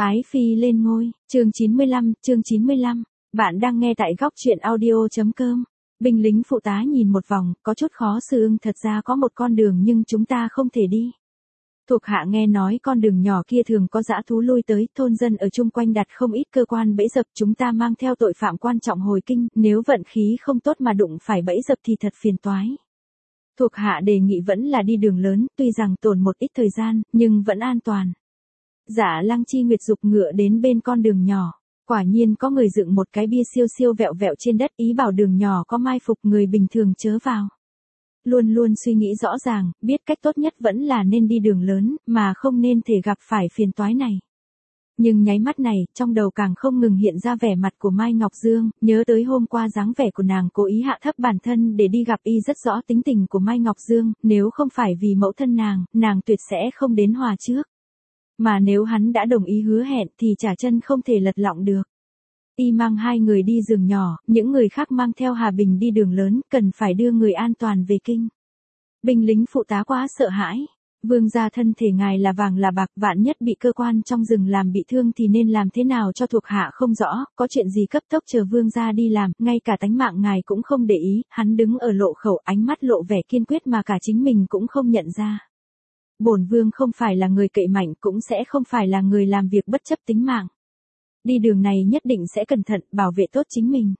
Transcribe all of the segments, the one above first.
Ái phi lên ngôi, chương 95, bạn đang nghe tại góc truyện audio.com. Binh lính phụ tá nhìn một vòng, có chút khó xử, thật ra có một con đường nhưng chúng ta không thể đi. Thuộc hạ nghe nói con đường nhỏ kia thường có dã thú lui tới, thôn dân ở chung quanh đặt không ít cơ quan bẫy dập, chúng ta mang theo tội phạm quan trọng hồi kinh, nếu vận khí không tốt mà đụng phải bẫy dập thì thật phiền toái. Thuộc hạ đề nghị vẫn là đi đường lớn, tuy rằng tốn một ít thời gian, nhưng vẫn an toàn. Dạ Lăng Chi Nguyệt dục ngựa đến bên con đường nhỏ, quả nhiên có người dựng một cái bia siêu siêu vẹo vẹo trên đất, ý bảo đường nhỏ có mai phục, người bình thường chớ vào. Luôn luôn suy nghĩ rõ ràng, biết cách tốt nhất vẫn là nên đi đường lớn, mà không nên thể gặp phải phiền toái này. Nhưng nháy mắt này, trong đầu càng không ngừng hiện ra vẻ mặt của Mai Ngọc Dương, nhớ tới hôm qua dáng vẻ của nàng cố ý hạ thấp bản thân để đi gặp y, rất rõ tính tình của Mai Ngọc Dương, nếu không phải vì mẫu thân nàng tuyệt sẽ không đến hòa trước. Mà nếu hắn đã đồng ý hứa hẹn thì trả chân không thể lật lọng được. Y mang hai người đi giường nhỏ, những người khác mang theo Hà Bình đi đường lớn, cần phải đưa người an toàn về kinh. Binh lính phụ tá quá sợ hãi. Vương gia thân thể ngài là vàng là bạc, vạn nhất bị cơ quan trong rừng làm bị thương thì nên làm thế nào cho thuộc hạ không rõ, có chuyện gì cấp tốc chờ vương gia đi làm, ngay cả tánh mạng ngài cũng không để ý. Hắn đứng ở lộ khẩu, ánh mắt lộ vẻ kiên quyết mà cả chính mình cũng không nhận ra. Bổn vương không phải là người cậy mạnh, cũng sẽ không phải là người làm việc bất chấp tính mạng. Đi đường này nhất định sẽ cẩn thận, bảo vệ tốt chính mình.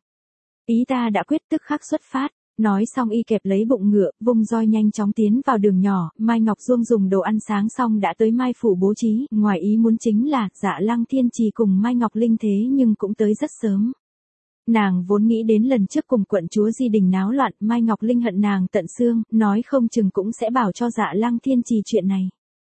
Ý ta đã quyết, tức khắc xuất phát. Nói xong y kẹp lấy bụng ngựa, vung roi nhanh chóng tiến vào đường nhỏ. Mai Ngọc Dương dùng đồ ăn sáng xong đã tới Mai phủ bố trí, ngoài ý muốn chính là Dạ Lăng Thiên Trì cùng Mai Ngọc Linh thế nhưng cũng tới rất sớm. Nàng vốn nghĩ đến lần trước cùng quận chúa Di Đình náo loạn, Mai Ngọc Linh hận nàng tận xương, nói không chừng cũng sẽ bảo cho Dạ Lăng Thiên Trì chuyện này.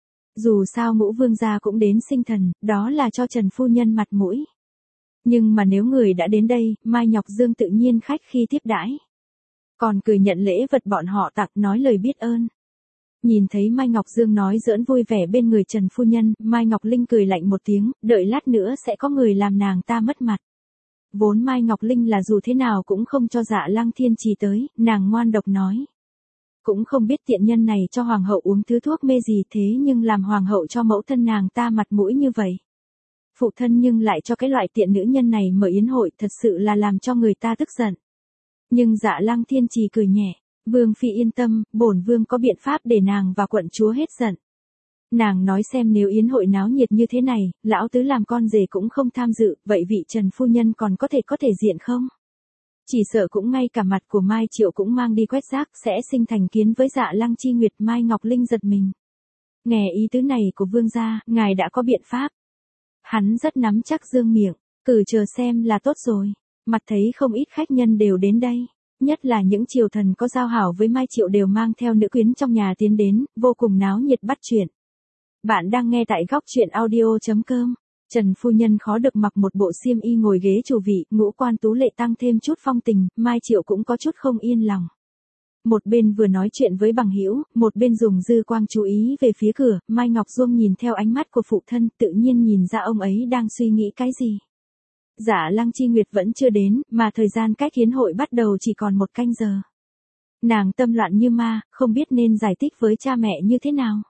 Dù sao Ngũ Vương gia cũng đến sinh thần, đó là cho Trần phu nhân mặt mũi. Nhưng mà nếu người đã đến đây, Mai Ngọc Dương tự nhiên khách khi tiếp đãi. Còn cười nhận lễ vật bọn họ tặng, nói lời biết ơn. Nhìn thấy Mai Ngọc Dương nói giỡn vui vẻ bên người Trần phu nhân, Mai Ngọc Linh cười lạnh một tiếng, đợi lát nữa sẽ có người làm nàng ta mất mặt. Vốn Mai Ngọc Linh là dù thế nào cũng không cho Dạ Lăng Thiên Trì tới, nàng ngoan độc nói. Cũng không biết tiện nhân này cho hoàng hậu uống thứ thuốc mê gì thế nhưng làm hoàng hậu cho mẫu thân nàng ta mặt mũi như vậy. Phụ thân nhưng lại cho cái loại tiện nữ nhân này mở yến hội, thật sự là làm cho người ta tức giận. Nhưng Dạ Lăng Thiên Trì cười nhẹ, vương phi yên tâm, bổn vương có biện pháp để nàng và quận chúa hết giận. Nàng nói xem nếu yến hội náo nhiệt như thế này, lão tứ làm con rể cũng không tham dự, vậy vị Trần phu nhân còn có thể diện không? Chỉ sợ cũng ngay cả mặt của Mai Triệu cũng mang đi quét rác, sẽ sinh thành kiến với Dạ Lăng Chi Nguyệt. Mai Ngọc Linh giật mình. Nghe ý tứ này của vương gia, ngài đã có biện pháp. Hắn rất nắm chắc dương miệng, cứ chờ xem là tốt rồi. Mặt thấy không ít khách nhân đều đến đây, nhất là những triều thần có giao hảo với Mai Triệu đều mang theo nữ quyến trong nhà tiến đến, vô cùng náo nhiệt bắt chuyện. Bạn đang nghe tại góc truyện audio.com. Trần phu nhân khó được mặc một bộ xiêm y ngồi ghế chủ vị, ngũ quan tú lệ tăng thêm chút phong tình, Mai Triệu cũng có chút không yên lòng. Một bên vừa nói chuyện với bằng hữu, một bên dùng dư quang chú ý về phía cửa. Mai Ngọc Dương nhìn theo ánh mắt của phụ thân, tự nhiên nhìn ra ông ấy đang suy nghĩ cái gì. Dạ Lăng Chi Nguyệt vẫn chưa đến, mà thời gian cách yến hội bắt đầu chỉ còn 1 canh giờ. Nàng tâm loạn như ma, không biết nên giải thích với cha mẹ như thế nào.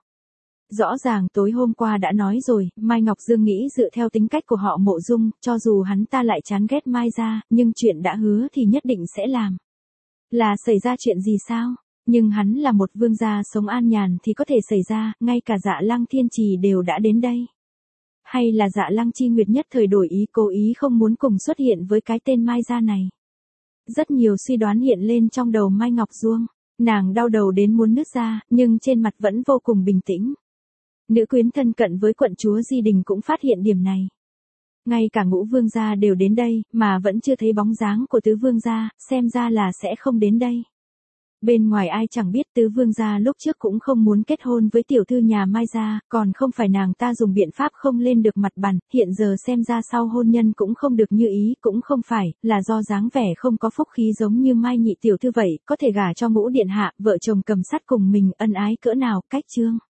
Rõ ràng tối hôm qua đã nói rồi, Mai Ngọc Dương nghĩ dựa theo tính cách của họ Mộ Dung, cho dù hắn ta lại chán ghét Mai gia, nhưng chuyện đã hứa thì nhất định sẽ làm. Là xảy ra chuyện gì sao? Nhưng hắn là một vương gia sống an nhàn thì có thể xảy ra, ngay cả Dạ Lăng Thiên Trì đều đã đến đây. Hay là Dạ Lăng Chi Nguyệt nhất thời đổi ý, cố ý không muốn cùng xuất hiện với cái tên Mai gia này. Rất nhiều suy đoán hiện lên trong đầu Mai Ngọc Dương, nàng đau đầu đến muốn nứt ra, nhưng trên mặt vẫn vô cùng bình tĩnh. Nữ quyến thân cận với quận chúa Di Đình cũng phát hiện điểm này. Ngay cả Ngũ Vương gia đều đến đây, mà vẫn chưa thấy bóng dáng của Tứ Vương gia, xem ra là sẽ không đến đây. Bên ngoài ai chẳng biết Tứ Vương gia lúc trước cũng không muốn kết hôn với tiểu thư nhà Mai gia, còn không phải nàng ta dùng biện pháp không lên được mặt bàn, hiện giờ xem ra sau hôn nhân cũng không được như ý, cũng không phải là do dáng vẻ không có phúc khí giống như Mai nhị tiểu thư vậy, có thể gả cho Ngũ điện hạ, vợ chồng cầm sắt cùng mình, ân ái cỡ nào, cách chương.